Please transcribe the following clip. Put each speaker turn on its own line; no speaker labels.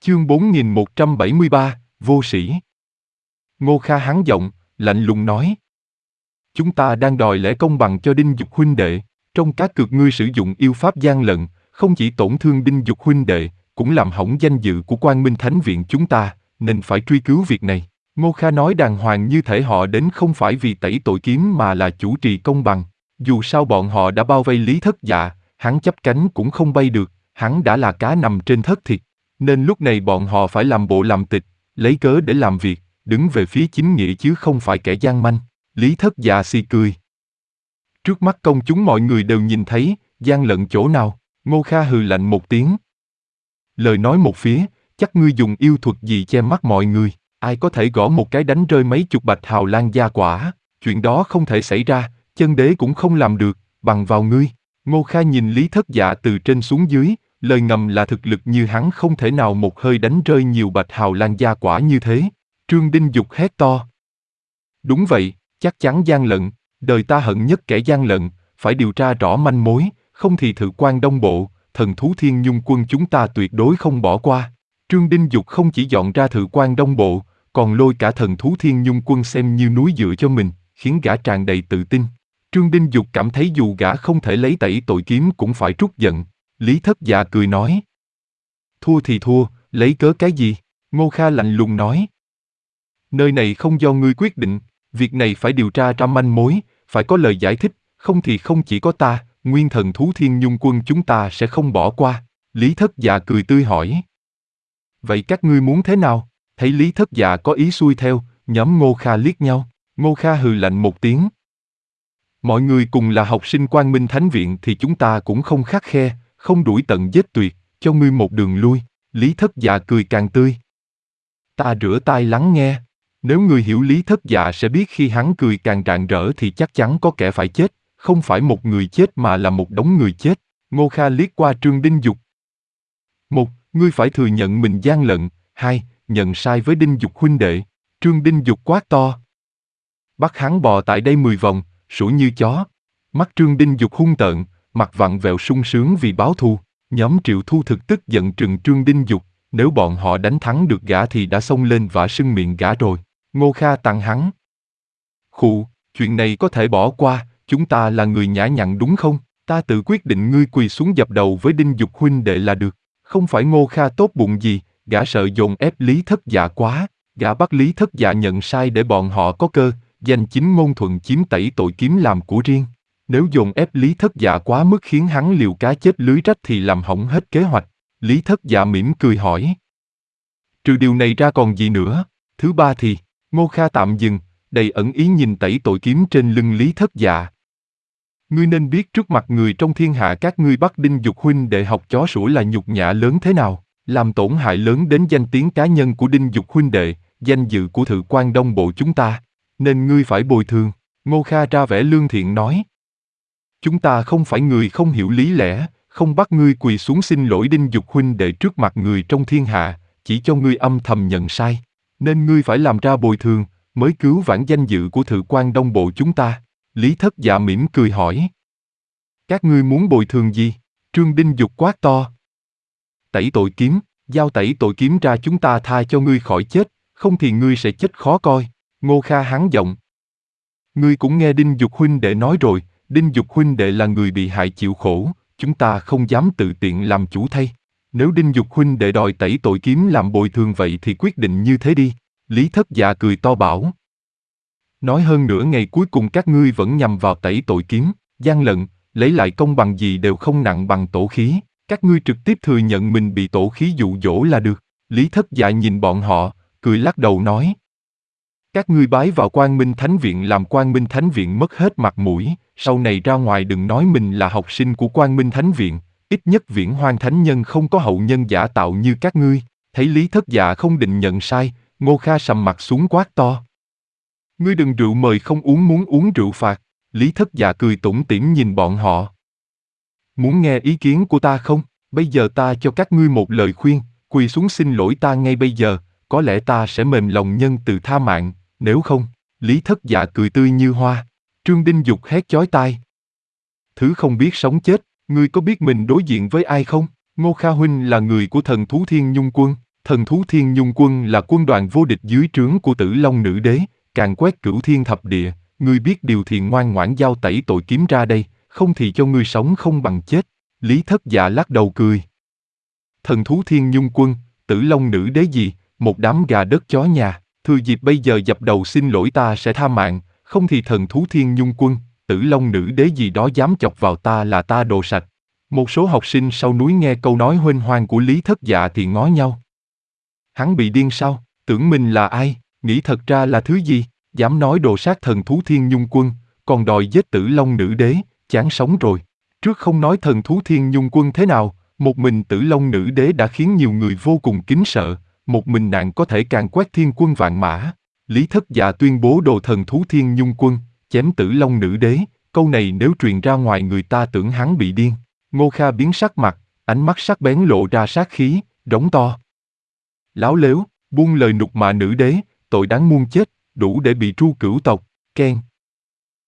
Chương 4173, vô sĩ. Ngô Kha hắn giọng, lạnh lùng nói. Chúng ta đang đòi lẽ công bằng cho Đinh Dục huynh đệ. Trong cá cược ngươi sử dụng yêu pháp gian lận, không chỉ tổn thương Đinh Dục huynh đệ, cũng làm hỏng danh dự của Quang Minh Thánh Viện chúng ta, nên phải truy cứu việc này. Ngô Kha nói đàng hoàng như thể họ đến không phải vì tẩy tội kiếm mà là chủ trì công bằng. Dù sao bọn họ đã bao vây Lý Thất Dạ, hắn chắp cánh cũng không bay được, hắn đã là cá nằm trên thớt thịt. Nên lúc này bọn họ phải làm bộ làm tịch, lấy cớ để làm việc, đứng về phía chính nghĩa chứ không phải kẻ gian manh. Lý Thất Dạ xì cười. Trước mắt công chúng mọi người đều nhìn thấy, gian lận chỗ nào, Ngô Kha hừ lạnh một tiếng. Lời nói một phía, chắc ngươi dùng yêu thuật gì che mắt mọi người, ai có thể gõ một cái đánh rơi mấy chục bạch hào lan gia quả, chuyện đó không thể xảy ra, chân đế cũng không làm được, bằng vào ngươi. Ngô Kha nhìn Lý Thất Dạ từ trên xuống dưới, lời ngầm là thực lực như hắn không thể nào một hơi đánh rơi nhiều bạch hào lan gia quả như thế. Trương Đinh Dục hét to. Đúng vậy, chắc chắn gian lận, đời ta hận nhất kẻ gian lận, phải điều tra rõ manh mối, không thì Thự Quan Đông Bộ, thần thú Thiên Nhung Quân chúng ta tuyệt đối không bỏ qua. Trương Đinh Dục không chỉ dọn ra Thự Quan Đông Bộ, còn lôi cả thần thú Thiên Nhung Quân xem như núi dựa cho mình, khiến gã tràn đầy tự tin. Trương Đinh Dục cảm thấy dù gã không thể lấy tẩy tội kiếm cũng phải trút giận. Lý Thất Dạ cười nói. Thua thì thua, lấy cớ cái gì? Ngô Kha lạnh lùng nói. Nơi này không do ngươi quyết định, việc này phải điều tra ra manh mối, phải có lời giải thích, không thì không chỉ có ta, nguyên thần thú Thiên Nhung Quân chúng ta sẽ không bỏ qua. Lý Thất Dạ cười tươi hỏi. Vậy các ngươi muốn thế nào? Thấy Lý Thất Dạ có ý xuôi theo, nhóm Ngô Kha liếc nhau. Ngô Kha hừ lạnh một tiếng. Mọi người cùng là học sinh Quang Minh Thánh Viện thì chúng ta cũng không khắt khe, không đuổi tận giết tuyệt, cho ngươi một đường lui. Lý Thất Dạ cười càng tươi. Ta rửa tai lắng nghe. Nếu người hiểu Lý Thất Dạ sẽ biết khi hắn cười càng rạng rỡ thì chắc chắn có kẻ phải chết, không phải một người chết mà là một đống người chết. Ngô Kha liếc qua Trương Đinh Dục. 1. Ngươi phải thừa nhận mình gian lận. 2. Nhận sai với Đinh Dục huynh đệ. Trương Đinh Dục quát to. Bắt hắn bò tại đây 10 vòng, sủa như chó. Mắt Trương Đinh Dục hung tợn, mặt vặn vẹo sung sướng vì báo thù. Nhóm Triệu Thu Thực tức giận trừng Trương Đinh Dục, nếu bọn họ đánh thắng được gã thì đã xông lên vả sưng miệng gã rồi. Ngô Kha tặng hắn. Khụ, chuyện này có thể bỏ qua, chúng ta là người nhã nhặn đúng không? Ta tự quyết định ngươi quỳ xuống dập đầu với Đinh Dục huynh đệ là được. Không phải Ngô Kha tốt bụng gì, gã sợ dồn ép Lý Thất Dạ quá, gã bắt Lý Thất Dạ nhận sai để bọn họ có cơ, danh chính ngôn thuận chiếm tẩy tội kiếm làm của riêng. Nếu dồn ép Lý Thất Dạ quá mức khiến hắn liều cá chết lưới rách thì làm hỏng hết kế hoạch. Lý Thất Dạ mỉm cười hỏi. Trừ điều này ra còn gì nữa? Thứ ba thì, Ngô Kha tạm dừng, đầy ẩn ý nhìn tẩy tội kiếm trên lưng Lý Thất Dạ. Ngươi nên biết trước mặt người trong thiên hạ các ngươi bắt Đinh Dục huynh để học chó sủa là nhục nhã lớn thế nào, làm tổn hại lớn đến danh tiếng cá nhân của Đinh Dục huynh đệ, danh dự của Thự Quan Đông Bộ chúng ta, nên ngươi phải bồi thường. Ngô Kha ra vẻ lương thiện nói. Chúng ta không phải người không hiểu lý lẽ, không bắt ngươi quỳ xuống xin lỗi Đinh Dục huynh đệ trước mặt người trong thiên hạ, chỉ cho ngươi âm thầm nhận sai, nên ngươi phải làm ra bồi thường, mới cứu vãn danh dự của Thự Quan Đông Bộ chúng ta. Lý Thất Dạ mỉm cười hỏi. Các ngươi muốn bồi thường gì? Trương Đinh Dục quát to. Tẩy tội kiếm, giao tẩy tội kiếm ra chúng ta tha cho ngươi khỏi chết, không thì ngươi sẽ chết khó coi. Ngô Kha hắn giọng. Ngươi cũng nghe Đinh Dục huynh đệ nói rồi, Đinh Dục huynh đệ là người bị hại chịu khổ, chúng ta không dám tự tiện làm chủ thay. Nếu Đinh Dục huynh đệ đòi tẩy tội kiếm làm bồi thường vậy thì quyết định như thế đi. Lý Thất Dạ cười to bảo. Nói hơn nữa ngày cuối cùng các ngươi vẫn nhằm vào tẩy tội kiếm, gian lận, lấy lại công bằng gì đều không nặng bằng tổ khí, các ngươi trực tiếp thừa nhận mình bị tổ khí dụ dỗ là được. Lý Thất Dạ nhìn bọn họ, cười lắc đầu nói. Các ngươi bái vào Quang Minh Thánh Viện làm Quang Minh Thánh Viện mất hết mặt mũi, sau này ra ngoài đừng nói mình là học sinh của Quang Minh Thánh Viện, ít nhất Viễn Hoang Thánh Nhân không có hậu nhân giả tạo như các ngươi. Thấy Lý Thất Dạ không định nhận sai, Ngô Kha sầm mặt xuống quát to. Ngươi đừng rượu mời không uống, muốn uống rượu phạt. Lý Thất Dạ cười tủm tỉm nhìn bọn họ. Muốn nghe ý kiến của ta không? Bây giờ ta cho các ngươi một lời khuyên, quỳ xuống xin lỗi ta ngay bây giờ, có lẽ ta sẽ mềm lòng nhân từ tha mạng, nếu không. Lý Thất Dạ cười tươi như hoa. Trương Đinh Dục hét chói tai. Thứ không biết sống chết, ngươi có biết mình đối diện với ai không? Ngô Kha huynh là người của thần thú Thiên Nhung Quân, Thần thú Thiên Nhung Quân là quân đoàn vô địch dưới trướng của Tử Long Nữ Đế, càn quét cửu thiên thập địa, ngươi biết điều thì ngoan ngoãn giao tẩy tội kiếm ra đây, không thì cho ngươi sống không bằng chết. Lý Thất Dạ lắc đầu cười. Thần thú Thiên Nhung Quân, Tử Long Nữ Đế gì, một đám gà đất chó nhà, thừa dịp bây giờ dập đầu xin lỗi ta sẽ tha mạng, không thì thần thú Thiên Nhung Quân, Tử Long Nữ Đế gì đó dám chọc vào ta là ta đồ sạch. Một số học sinh sau núi nghe câu nói huênh hoang của Lý Thất Dạ thì ngó nhau. Hắn bị điên sao, tưởng mình là ai, nghĩ thật ra là thứ gì, dám nói đồ sát thần thú Thiên Nhung Quân, còn đòi giết Tử Long Nữ Đế, chán sống rồi. Trước không nói thần thú Thiên Nhung Quân thế nào, một mình Tử Long Nữ Đế đã khiến nhiều người vô cùng kính sợ, một mình nàng có thể càn quét thiên quân vạn mã. Lý Thất Dạ tuyên bố đồ thần thú Thiên Nhung Quân, chém Tử Long Nữ Đế, câu này nếu truyền ra ngoài người ta tưởng hắn bị điên. Ngô Kha biến sắc mặt, ánh mắt sắc bén lộ ra sát khí, rống to. Láo lếu, buông lời nhục mạ nữ đế, tội đáng muôn chết, đủ để bị tru cửu tộc, khen.